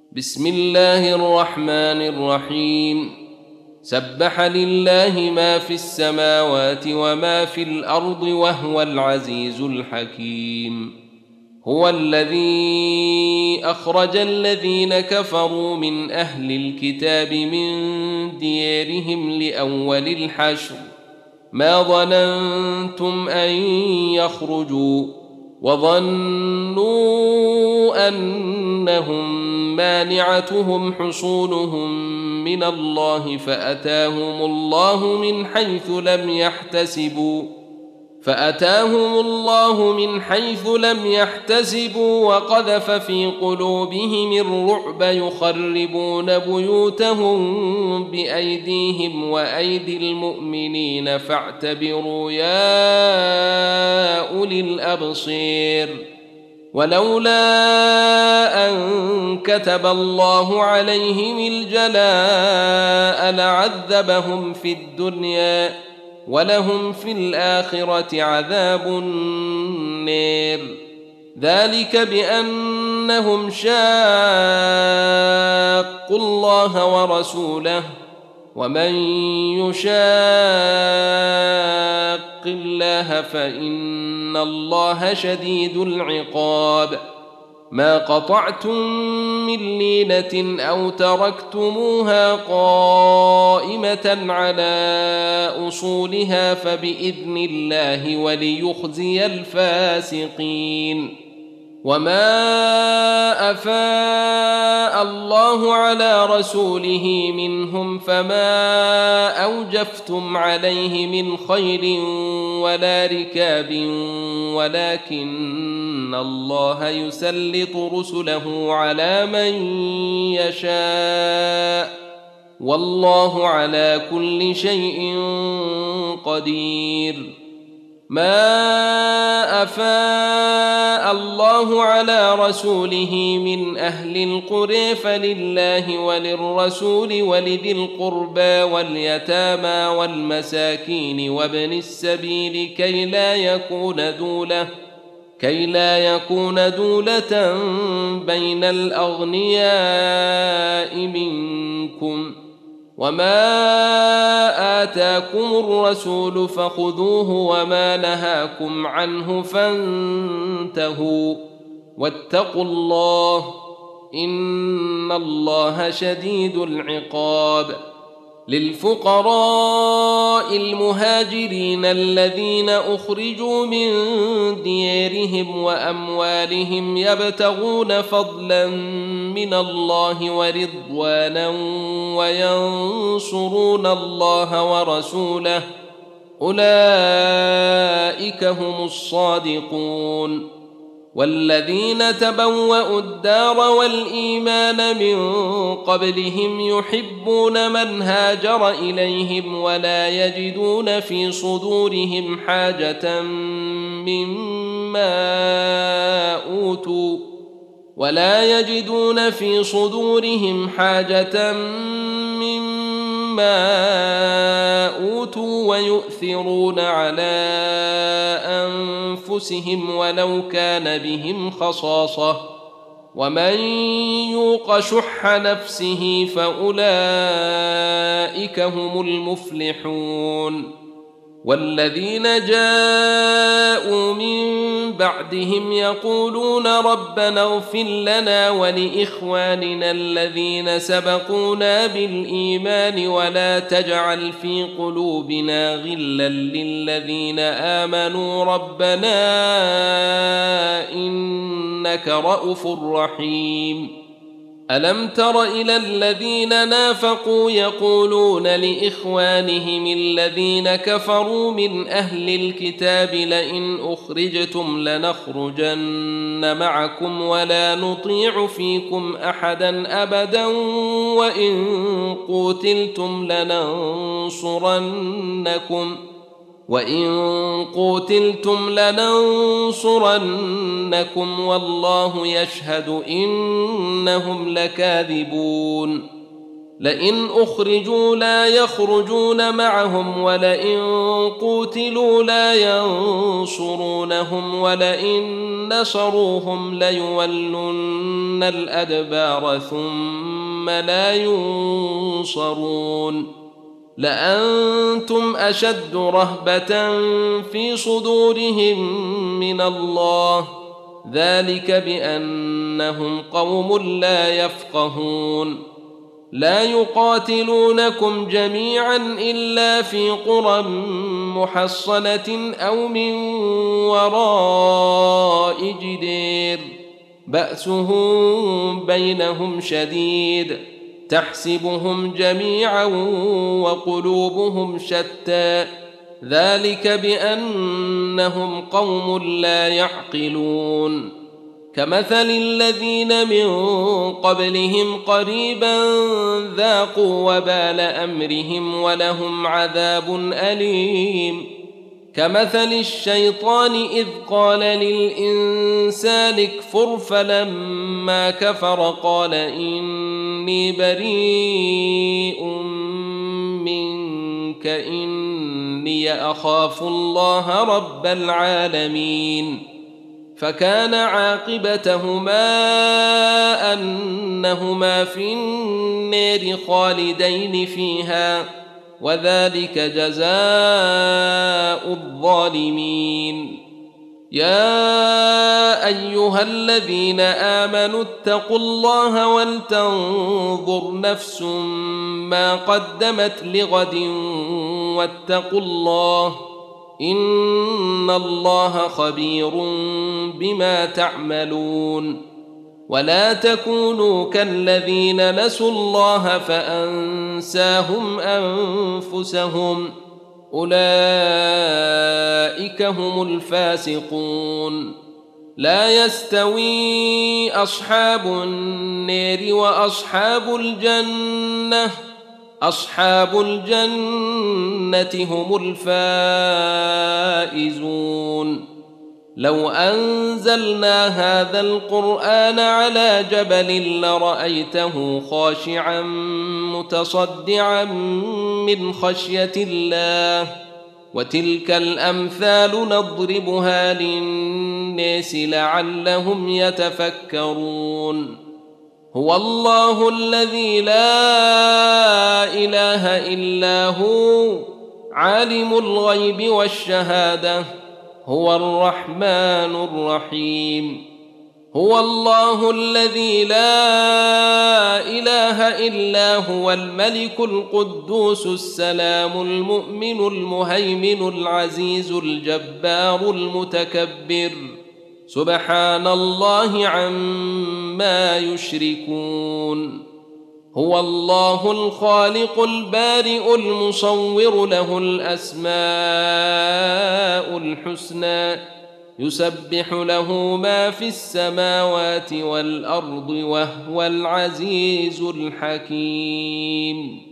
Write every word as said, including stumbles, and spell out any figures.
بسم الله الرحمن الرحيم. سبح لله ما في السماوات وما في الأرض وهو العزيز الحكيم. هو الذي أخرج الذين كفروا من أهل الكتاب من ديارهم لأول الحشر ما ظننتم أن يخرجوا وظنوا أنهم مانعتهم حصونهم من الله فأتاهم الله من حيث لم يحتسبوا فأتاهم الله من حيث لم يحتسبوا وقذف في قلوبهم الرعب يخربون بيوتهم بأيديهم وأيدي المؤمنين فاعتبروا يا أولي الأبصير. ولولا أن كتب الله عليهم الجلاء لعذبهم في الدنيا ولهم في الآخرة عذاب النار. ذلك بأنهم شاقوا الله ورسوله ومن يشاق الله فإن الله شديد العقاب. ما قطعتم من لينة أو تركتموها قائمة على أصولها فبإذن الله وليخزي الفاسقين. وما أفاء الله على رسوله منهم فما أوجفتم عليه من خير ولا ركاب ولكن الله يسلط رسله على من يشاء والله على كل شيء قدير. ما أفاء الله على رسوله من أهل القرى فلله وللرسول ولذي القربى واليتامى والمساكين وابن السبيل كي لا يكون دولة كي لا يكون دولة بين الأغنياء منكم. وما آتاكم الرسول فخذوه وما نهاكم عنه فانتهوا واتقوا الله إن الله شديد العقاب. للفقراء المهاجرين الذين أخرجوا من ديارهم وأموالهم يبتغون فضلا من الله ورضوانا وينصرون الله ورسوله أولئك هم الصادقون. والذين تبوأوا الدار والإيمان من قبلهم يحبون من هاجر إليهم ولا يجدون في صدورهم حاجة مما أوتوا ولا يجدون في صدورهم حاجة مما أوتوا ويؤثرون على أنفسهم ولو كان بهم خصاصة ومن يوق شح نفسه فأولئك هم المفلحون. والذين جاءوا من بعدهم يقولون ربنا اغفر لنا ولإخواننا الذين سبقونا بالإيمان ولا تجعل في قلوبنا غلا للذين آمنوا ربنا إنك رؤوف رحيم. ألم تر إلى الذين نافقوا يقولون لإخوانهم الذين كفروا من أهل الكتاب لئن أخرجتم لنخرجن معكم ولا نطيع فيكم أحدا أبدا وإن قوتلتم لننصرنكم وإن قوتلتم لننصرنكم والله يشهد إنهم لكاذبون. لئن أخرجوا لا يخرجون معهم ولئن قوتلوا لا ينصرونهم ولئن نصروهم ليولن الأدبار ثم لا ينصرون لأنتم أشد رهبة في صدورهم من الله ذلك بأنهم قوم لا يفقهون لا يقاتلونكم جميعا إلا في قرى محصنة أو من وراء جدير بأسهم بينهم شديد تحسبهم جميعا وقلوبهم شتى ذلك بأنهم قوم لا يعقلون كمثل الذين من قبلهم قريبا ذاقوا وبال أمرهم ولهم عذاب أليم كمثل الشيطان إذ قال للإنسان اكفر فلما كفر قال إني بريء منك إني أخاف الله رب العالمين فكان عاقبتهما أنهما في النار خالدين فيها وذلك جزاء الظالمين يا أيها الذين آمنوا اتقوا الله ولتنظر نفس ما قدمت لغد واتقوا الله إن الله خبير بما تعملون ولا تكونوا كالذين نسوا الله فأنساهم أنفسهم أولئك هم الفاسقون لا يستوي أصحاب النار وأصحاب الجنة أصحاب الجنة هم الفائزون لو أنزلنا هذا القرآن على جبل لرأيته خاشعا متصدعا من خشية الله وتلك الأمثال نضربها للناس لعلهم يتفكرون هو الله الذي لا إله إلا هو عالم الغيب والشهادة هو الرحمن الرحيم هو الله الذي لا إله إلا هو الملك القدوس السلام المؤمن المهيمن العزيز الجبار المتكبر سبحان الله عما يشركون هو الله الخالق البارئ المصور له الأسماء الحسنى يسبح له ما في السماوات والأرض وهو العزيز الحكيم